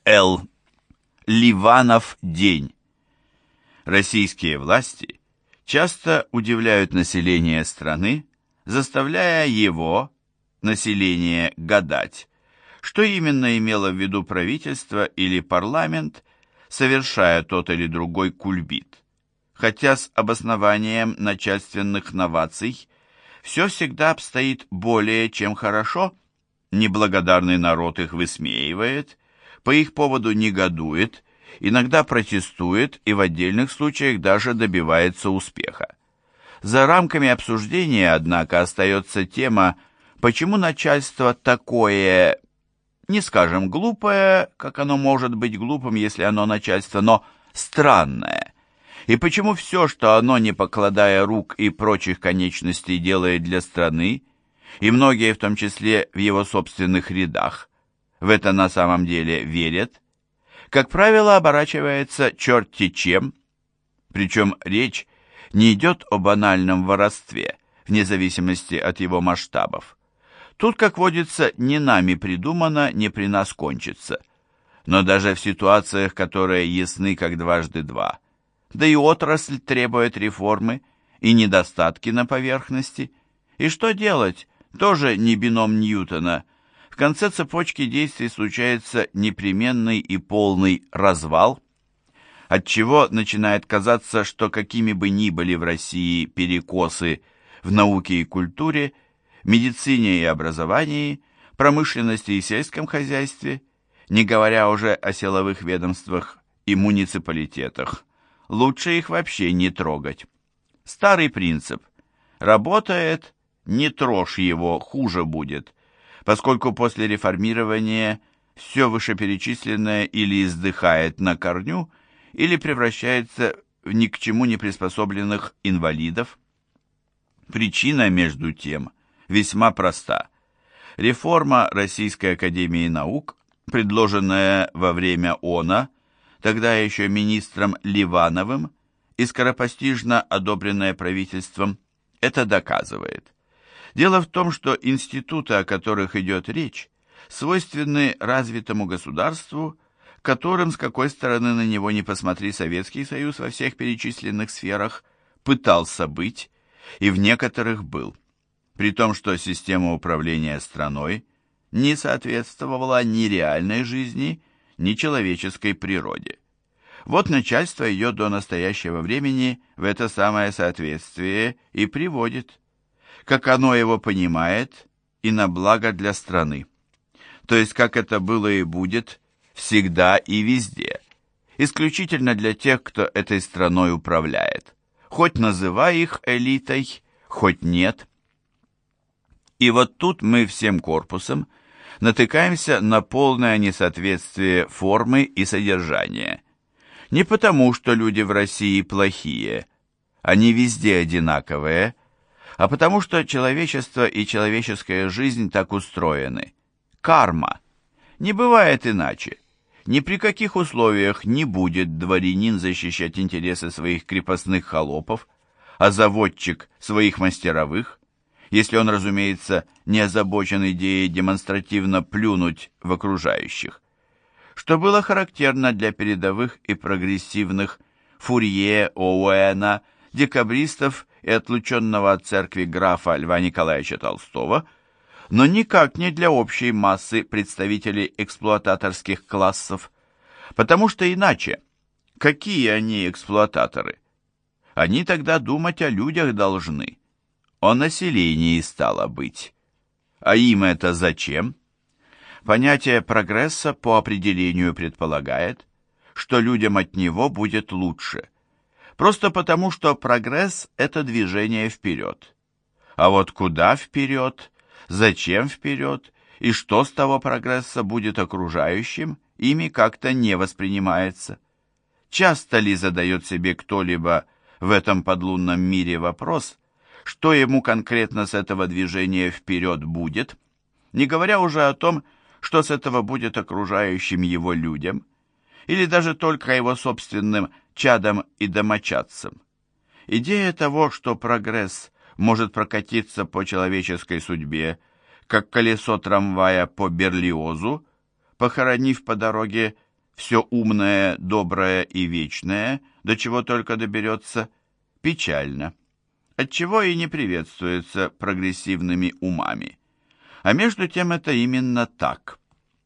Л. Ливанов день. Российские власти часто удивляют население страны, заставляя его, население, гадать, что именно имело в виду правительство или парламент, совершая тот или другой кульбит. Хотя с обоснованием начальственных новаций все всегда обстоит более чем хорошо, неблагодарный народ их высмеивает, по их поводу негодует, иногда протестует и в отдельных случаях даже добивается успеха. За рамками обсуждения, однако, остается тема, почему начальство такое, не скажем глупое, как оно может быть глупым, если оно начальство, но странное, и почему все, что оно, не покладая рук и прочих конечностей, делает для страны, и многие, в том числе в его собственных рядах, в это на самом деле верят, как правило, оборачивается черти чем, причем речь не идет о банальном воровстве, вне зависимости от его масштабов. Тут, как водится, не нами придумано, не при нас кончится. Но даже в ситуациях, которые ясны как дважды два, да и отрасль требует реформы, и недостатки на поверхности, и что делать, тоже не бином Ньютона. В конце цепочки действий случается непременный и полный развал, отчего начинает казаться, что какими бы ни были в России перекосы в науке и культуре, медицине и образовании, промышленности и сельском хозяйстве, не говоря уже о силовых ведомствах и муниципалитетах, лучше их вообще не трогать. Старый принцип: работает, не трожь его, хуже будет, поскольку после реформирования все вышеперечисленное или издыхает на корню, или превращается в ни к чему не приспособленных инвалидов. Причина, между тем, весьма проста. Реформа Российской академии наук, предложенная во время ОНА, тогда еще министром Ливановым, и скоропостижно одобренная правительством, это доказывает. Дело в том, что институты, о которых идет речь, свойственны развитому государству, которым, с какой стороны на него не посмотри, Советский Союз во всех перечисленных сферах пытался быть, и в некоторых был, при том, что система управления страной не соответствовала ни реальной жизни, ни человеческой природе. Вот начальство ее до настоящего времени в это самое соответствие и приводит, как оно его понимает, и на благо для страны. То есть, как это было и будет всегда и везде, исключительно для тех, кто этой страной управляет, хоть называй их элитой, хоть нет. И вот тут мы всем корпусом натыкаемся на полное несоответствие формы и содержания. Не потому, что люди в России плохие, они везде одинаковые, а потому что человечество и человеческая жизнь так устроены. Карма. Не бывает иначе. Ни при каких условиях не будет дворянин защищать интересы своих крепостных холопов, а заводчик своих мастеровых, если он, разумеется, не озабочен идеей демонстративно плюнуть в окружающих, что было характерно для передовых и прогрессивных Фурье, Оуэна, декабристов и отлученного от церкви графа Льва Николаевича Толстого, но никак не для общей массы представителей эксплуататорских классов, потому что иначе, какие они эксплуататоры? Они тогда думать о людях должны, о населении стало быть. А им это зачем? Понятие прогресса по определению предполагает, что людям от него будет лучше. Просто потому, что прогресс – это движение вперед. А вот куда вперед, зачем вперед и что с того прогресса будет окружающим, ими как-то не воспринимается. Часто ли задает себе кто-либо в этом подлунном мире вопрос, что ему конкретно с этого движения вперед будет, не говоря уже о том, что с этого будет окружающим его людям, или даже только его собственным чадам и домочадцам. Идея того, что прогресс может прокатиться по человеческой судьбе, как колесо трамвая по Берлиозу, похоронив по дороге все умное, доброе и вечное, до чего только доберется, печально, отчего и не приветствуется прогрессивными умами. А между тем это именно так.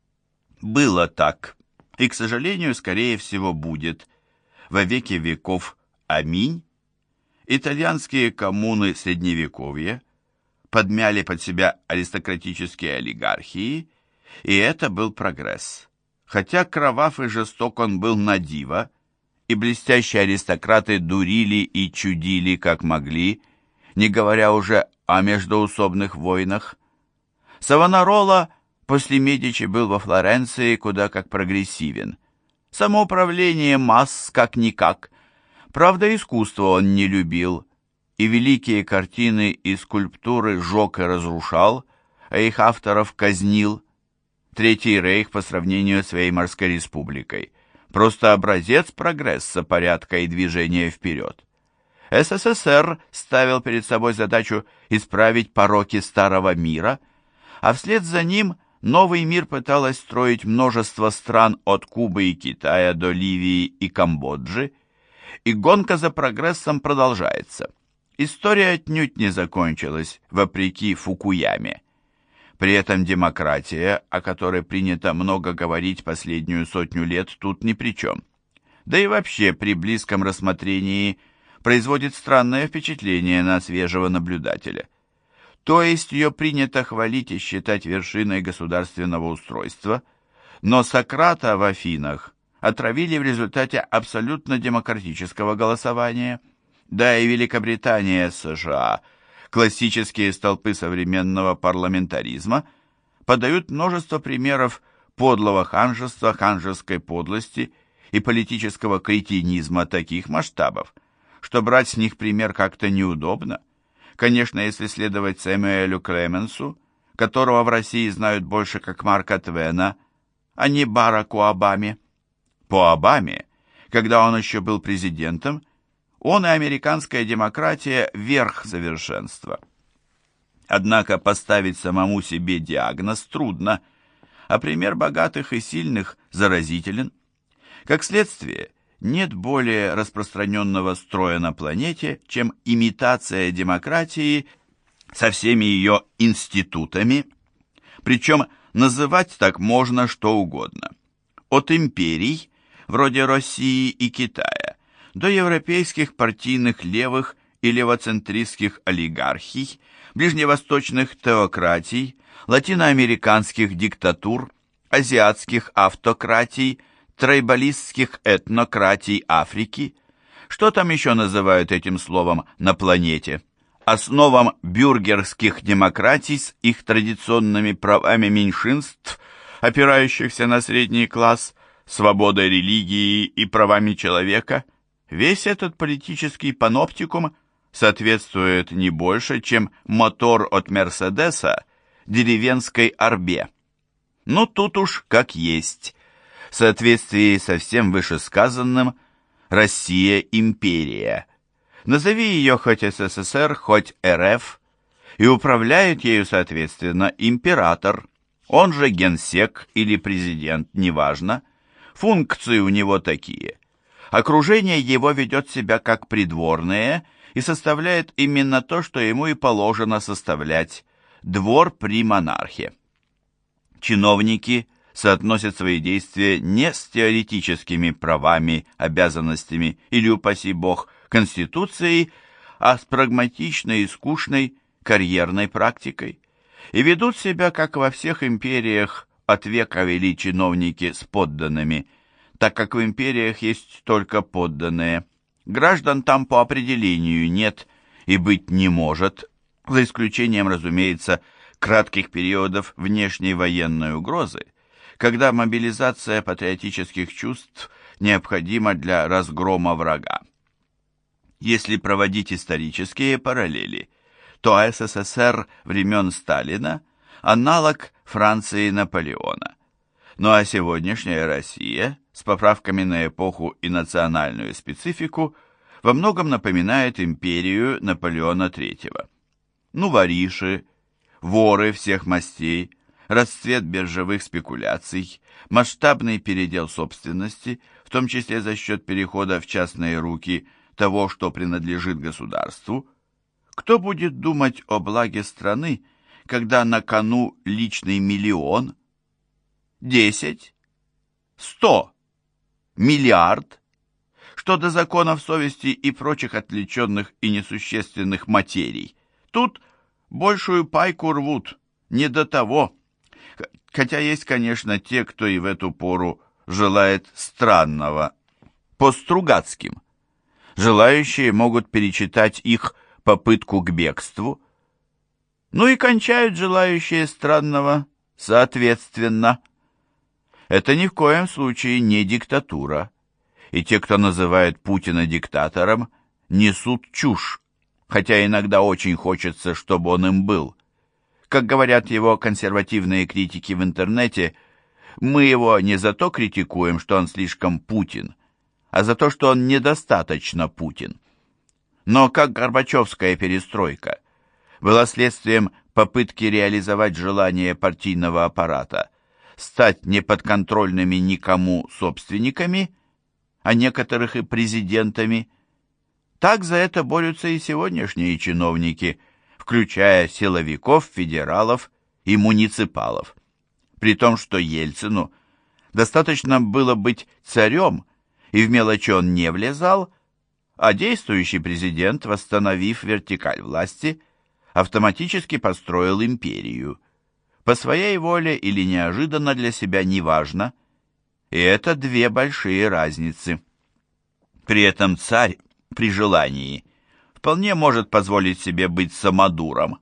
Было так, и, к сожалению, скорее всего будет, во веки веков. Аминь. Итальянские коммуны Средневековья подмяли под себя аристократические олигархии, и это был прогресс. Хотя кровав и жесток он был на диво, и блестящие аристократы дурили и чудили, как могли, не говоря уже о междоусобных войнах. Савонарола после Медичи был во Флоренции куда как прогрессивен. Самоуправление масс как-никак. Правда, искусство он не любил, и великие картины и скульптуры жег и разрушал, а их авторов казнил. Третий рейх по сравнению с Веймарской республикой просто образец прогресса, порядка и движения вперед. СССР ставил перед собой задачу исправить пороки старого мира, а вслед за ним новый мир пыталось строить множество стран от Кубы и Китая до Ливии и Камбоджи, и гонка за прогрессом продолжается. История отнюдь не закончилась, вопреки Фукуяме. При этом демократия, о которой принято много говорить последнюю сотню лет, тут ни при чем. Да и вообще при близком рассмотрении производит странное впечатление на свежего наблюдателя. То есть ее принято хвалить и считать вершиной государственного устройства, но Сократа в Афинах отравили в результате абсолютно демократического голосования. Да и Великобритания, США, классические столпы современного парламентаризма, подают множество примеров подлого ханжества, ханжеской подлости и политического кретинизма таких масштабов, что брать с них пример как-то неудобно. Конечно, если следовать Сэмюэлю Клеменсу, которого в России знают больше как Марка Твена, а не Бараку Обаме. По Обаме, когда он еще был президентом, он и американская демократия – верх совершенства. Однако поставить самому себе диагноз трудно, а пример богатых и сильных заразителен. Как следствие, нет более распространенного строя на планете, чем имитация демократии со всеми ее институтами, причем называть так можно что угодно. От империй, вроде России и Китая, до европейских партийных левых и левоцентристских олигархий, ближневосточных теократий, латиноамериканских диктатур, азиатских автократий, трайбалистских этнократий Африки. Что там еще называют этим словом на планете? Основам бюргерских демократий с их традиционными правами меньшинств, опирающихся на средний класс, свободой религии и правами человека, весь этот политический паноптикум соответствует не больше, чем мотор от Мерседеса деревенской арбе. Ну тут уж как есть. В соответствии со всем вышесказанным, Россия – империя. Назови ее хоть СССР, хоть РФ, и управляет ею, соответственно, император, он же генсек или президент, неважно. Функции у него такие. Окружение его ведет себя как придворное и составляет именно то, что ему и положено составлять – двор при монархе. Чиновники соотносят свои действия не с теоретическими правами, обязанностями или, упаси бог, конституцией, а с прагматичной и скучной карьерной практикой. И ведут себя, как во всех империях от века вели чиновники с подданными, так как в империях есть только подданные. Граждан там по определению нет и быть не может, за исключением, разумеется, кратких периодов внешней военной угрозы, когда мобилизация патриотических чувств необходима для разгрома врага. Если проводить исторические параллели, то СССР времен Сталина – аналог Франции Наполеона. Ну а сегодняшняя Россия, с поправками на эпоху и национальную специфику, во многом напоминает империю Наполеона III. Ну, вориши, воры всех мастей, расцвет биржевых спекуляций, масштабный передел собственности, в том числе за счет перехода в частные руки того, что принадлежит государству, кто будет думать о благе страны, когда на кону личный миллион, 10, 100, миллиард? Что до законов совести и прочих отвлеченных и несущественных материй, тут большую пайку рвут, не до того. Хотя есть, конечно, те, кто и в эту пору желает странного, по Стругацким. Желающие могут перечитать их попытку к бегству. Ну и кончают желающие странного соответственно. Это ни в коем случае не диктатура. И те, кто называет Путина диктатором, несут чушь, хотя иногда очень хочется, чтобы он им был. Как говорят его консервативные критики в интернете, мы его не за то критикуем, что он слишком Путин, а за то, что он недостаточно Путин. Но как Горбачевская перестройка была следствием попытки реализовать желание партийного аппарата стать неподконтрольными никому собственниками, а некоторых и президентами, так за это борются и сегодняшние чиновники, включая силовиков, федералов и муниципалов. При том, что Ельцину достаточно было быть царем, и в мелочи он не влезал, а действующий президент, восстановив вертикаль власти, автоматически построил империю. По своей воле или неожиданно для себя, неважно. И это две большие разницы. При этом царь, при желании, вполне может позволить себе быть самодуром.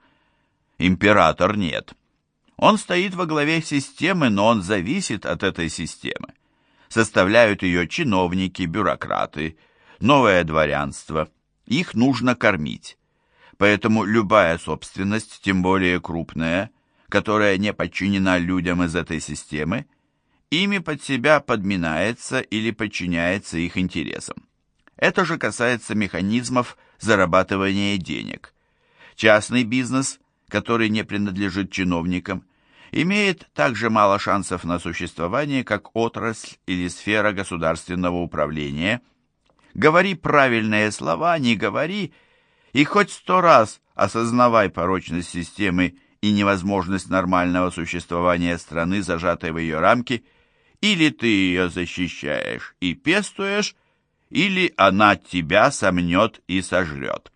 Император нет. Он стоит во главе системы, но он зависит от этой системы. Составляют ее чиновники, бюрократы, новое дворянство. Их нужно кормить. Поэтому любая собственность, тем более крупная, которая не подчинена людям из этой системы, ими под себя подминается или подчиняется их интересам. Это же касается механизмов зарабатывания денег. Частный бизнес, который не принадлежит чиновникам, имеет так же мало шансов на существование, как отрасль или сфера государственного управления. Говори правильные слова, не говори, и хоть 100 раз осознавай порочность системы и невозможность нормального существования страны, зажатой в ее рамки, или ты ее защищаешь и пестуешь, или она тебя сомнет и сожрет.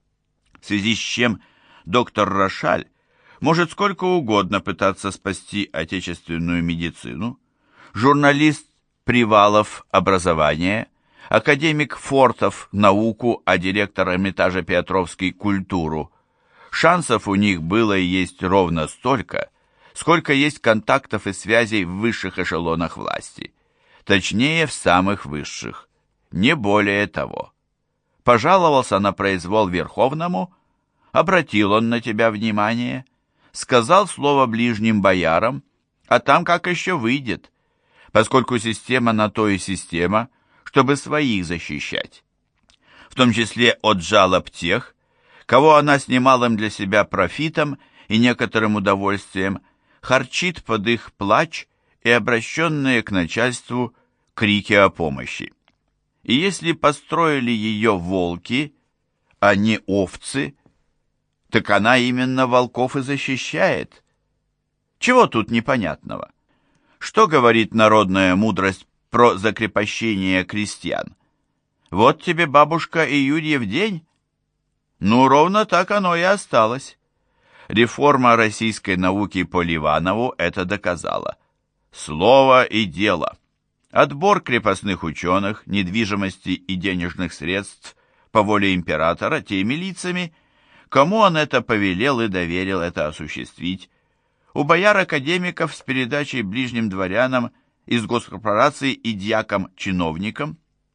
В связи с чем доктор Рошаль может сколько угодно пытаться спасти отечественную медицину, журналист Привалов образование, академик Фортов науку, а директор Эрмитажа Петровский культуру. Шансов у них было и есть ровно столько, сколько есть контактов и связей в высших эшелонах власти. Точнее, в самых высших. Не более того. Пожаловался на произвол Верховному, обратил он на тебя внимание, сказал слово ближним боярам, а там как еще выйдет, поскольку система на то и система, чтобы своих защищать. В том числе от жалоб тех, кого она с немалым для себя профитом и некоторым удовольствием харчит под их плач и обращенные к начальству крики о помощи. И если построили ее волки, а не овцы, так она именно волков и защищает. Чего тут непонятного? Что говорит народная мудрость про закрепощение крестьян? Вот тебе, бабушка, и Юрьев день. Ну, ровно так оно и осталось. Реформа российской науки по Ливанову это доказала. Слово и дело. Отбор крепостных ученых, недвижимости и денежных средств по воле императора теми лицами, кому он это повелел и доверил это осуществить. У бояр-академиков с передачей ближним дворянам из госкорпораций и дьякам-чиновникам.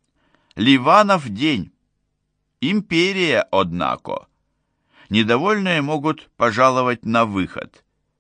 Ливанов день. Империя, однако. Недовольные могут пожаловать на выход.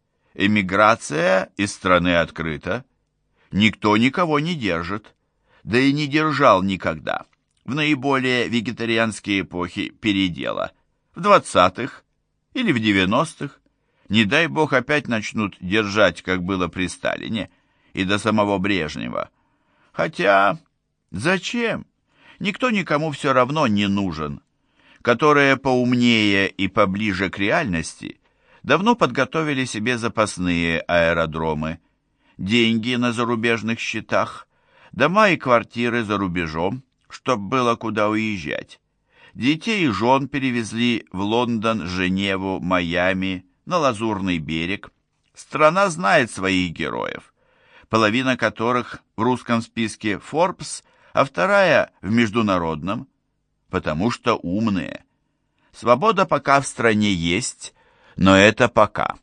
Эмиграция из страны открыта. Никто никого не держит, да и не держал никогда. В наиболее вегетарианские эпохи передела, в 20-х или в 90-х, Не дай бог опять начнут держать, как было при Сталине и до самого Брежнева. Хотя, зачем? Никто никому все равно не нужен. Которые поумнее и поближе к реальности давно подготовили себе запасные аэродромы, деньги на зарубежных счетах, дома и квартиры за рубежом, чтоб было куда уезжать. Детей и жен перевезли в Лондон, Женеву, Майами, на Лазурный берег. Страна знает своих героев, половина которых в русском списке Forbes, а вторая в международном, потому что умные. Свобода пока в стране есть, но это пока.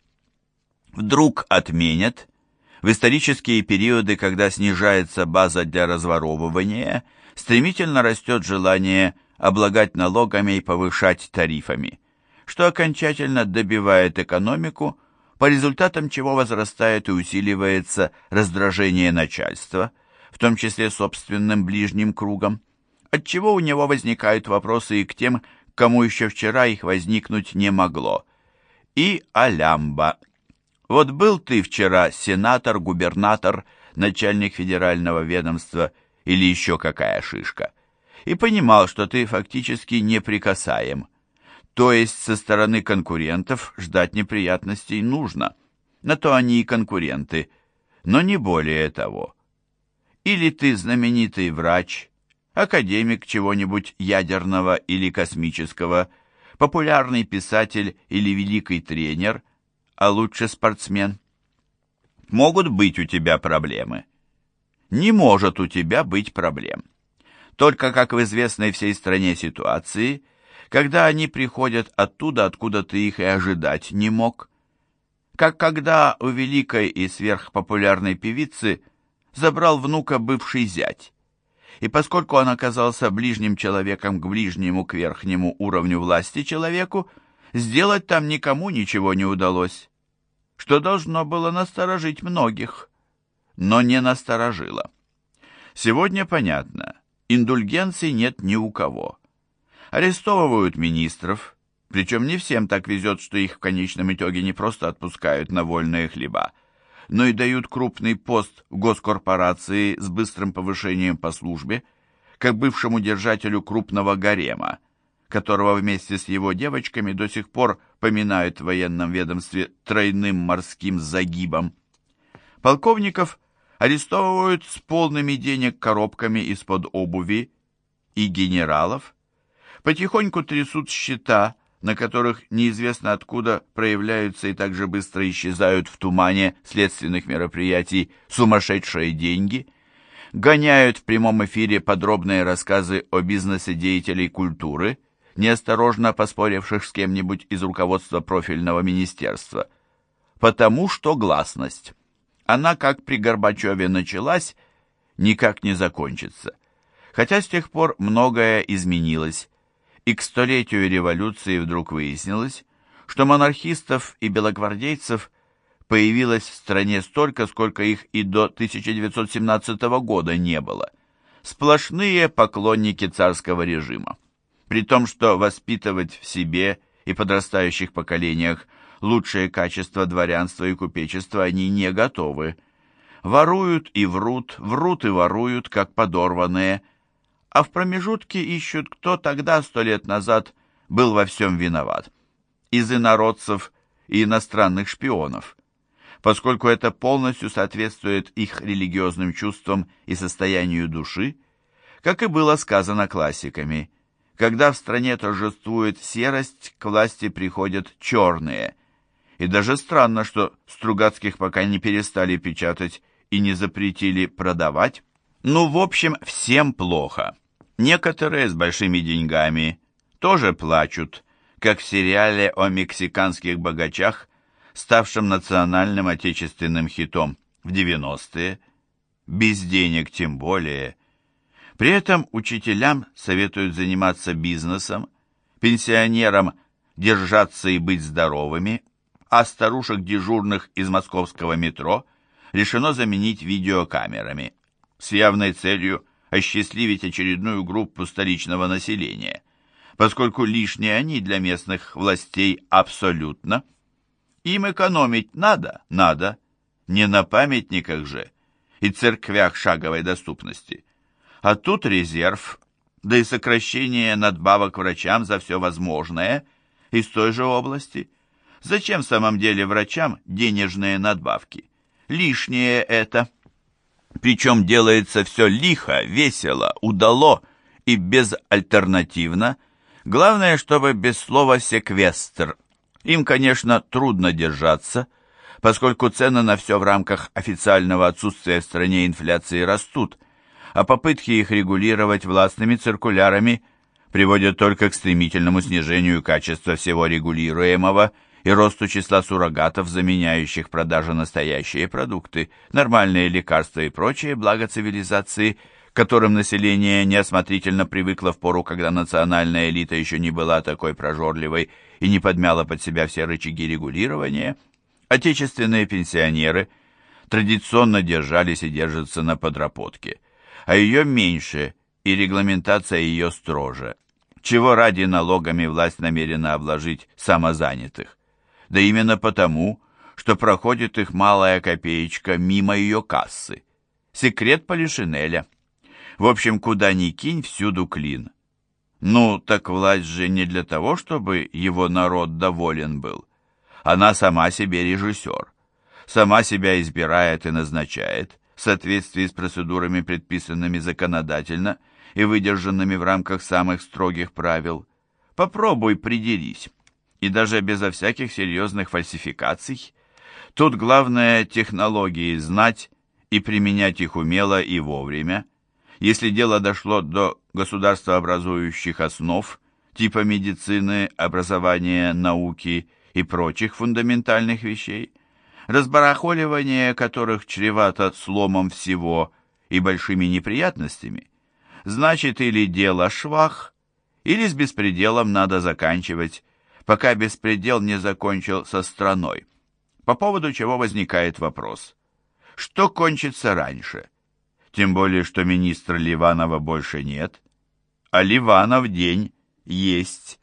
Вдруг отменят. В исторические периоды, когда снижается база для разворовывания, стремительно растет желание облагать налогами и повышать тарифами, что окончательно добивает экономику, по результатам чего возрастает и усиливается раздражение начальства, в том числе собственным ближним кругом, отчего у него возникают вопросы и к тем, кому еще вчера их возникнуть не могло. И алямба. Вот был ты вчера сенатор, губернатор, начальник федерального ведомства или еще какая шишка, и понимал, что ты фактически неприкасаем. То есть со стороны конкурентов ждать неприятностей нужно. На то они и конкуренты, но не более того. Или ты знаменитый врач, академик чего-нибудь ядерного или космического, популярный писатель или великий тренер, а лучше спортсмен. Могут быть у тебя проблемы. Не может у тебя быть проблем. Только как в известной всей стране ситуации, когда они приходят оттуда, откуда ты их и ожидать не мог. Как когда у великой и сверхпопулярной певицы забрал внука бывший зять. И поскольку он оказался ближним человеком к ближнему, к верхнему уровню власти человеку, сделать там никому ничего не удалось, что должно было насторожить многих, но не насторожило. Сегодня понятно, индульгенций нет ни у кого. Арестовывают министров, причем не всем так везет, что их в конечном итоге не просто отпускают на вольные хлеба, но и дают крупный пост в госкорпорации с быстрым повышением по службе, как бывшему держателю крупного гарема, которого вместе с его девочками до сих пор поминают в военном ведомстве тройным морским загибом. Полковников арестовывают с полными денег коробками из-под обуви, и генералов потихоньку трясут счета, на которых неизвестно откуда проявляются и также быстро исчезают в тумане следственных мероприятий сумасшедшие деньги, гоняют в прямом эфире подробные рассказы о бизнесе деятелей культуры, неосторожно поспоривших с кем-нибудь из руководства профильного министерства. Потому что гласность. Она, как при Горбачеве началась, никак не закончится. Хотя с тех пор многое изменилось, и к столетию революции вдруг выяснилось, что монархистов и белогвардейцев появилось в стране столько, сколько их и до 1917 года не было. Сплошные поклонники царского режима. При том, что воспитывать в себе и подрастающих поколениях лучшие качества дворянства и купечества они не готовы. Воруют и врут, врут и воруют, как подорванные, а в промежутке ищут, кто тогда, 100 лет назад, был во всем виноват. Из инородцев и иностранных шпионов, поскольку это полностью соответствует их религиозным чувствам и состоянию души, как и было сказано классиками. Когда в стране торжествует серость, к власти приходят черные. И даже странно, что Стругацких пока не перестали печатать и не запретили продавать. Ну, в общем, всем плохо. Некоторые с большими деньгами тоже плачут, как в сериале о мексиканских богачах, ставшем национальным отечественным хитом в 90-е. Без денег тем более. При этом учителям советуют заниматься бизнесом, пенсионерам держаться и быть здоровыми, а старушек дежурных из московского метро решено заменить видеокамерами с явной целью осчастливить очередную группу столичного населения, поскольку лишние они для местных властей абсолютно. Им экономить надо? Надо. Не на памятниках же и церквях шаговой доступности. А тут резерв, да и сокращение надбавок врачам за все возможное из той же области. Зачем в самом деле врачам денежные надбавки? Лишнее это. Причем делается все лихо, весело, удало и безальтернативно. Главное, чтобы без слова «секвестр». Им, конечно, трудно держаться, поскольку цены на все в рамках официального отсутствия в стране инфляции растут, а попытки их регулировать властными циркулярами приводят только к стремительному снижению качества всего регулируемого и росту числа суррогатов, заменяющих продажу настоящие продукты, нормальные лекарства и прочие блага цивилизации, к которым население неосмотрительно привыкло в пору, когда национальная элита еще не была такой прожорливой и не подмяла под себя все рычаги регулирования. Отечественные пенсионеры традиционно держались и держатся на подработке, а ее меньше и регламентация ее строже, чего ради налогами власть намерена обложить самозанятых. Да именно потому, что проходит их малая копеечка мимо ее кассы. Секрет Полишинеля. В общем, куда ни кинь, всюду клин. Ну, так власть же не для того, чтобы его народ доволен был. Она сама себе режиссер. Сама себя избирает и назначает в соответствии с процедурами, предписанными законодательно и выдержанными в рамках самых строгих правил. Попробуй придерись. И даже безо всяких серьезных фальсификаций. Тут главное технологии знать и применять их умело и вовремя. Если дело дошло до государствообразующих основ, типа медицины, образования, науки и прочих фундаментальных вещей, разбарахоливание которых чревато сломом всего и большими неприятностями, значит или дело швах, или с беспределом надо заканчивать, пока беспредел не закончил со страной. По поводу чего возникает вопрос: что кончится раньше? Тем более, что министра Ливанова больше нет, а Ливанов день есть.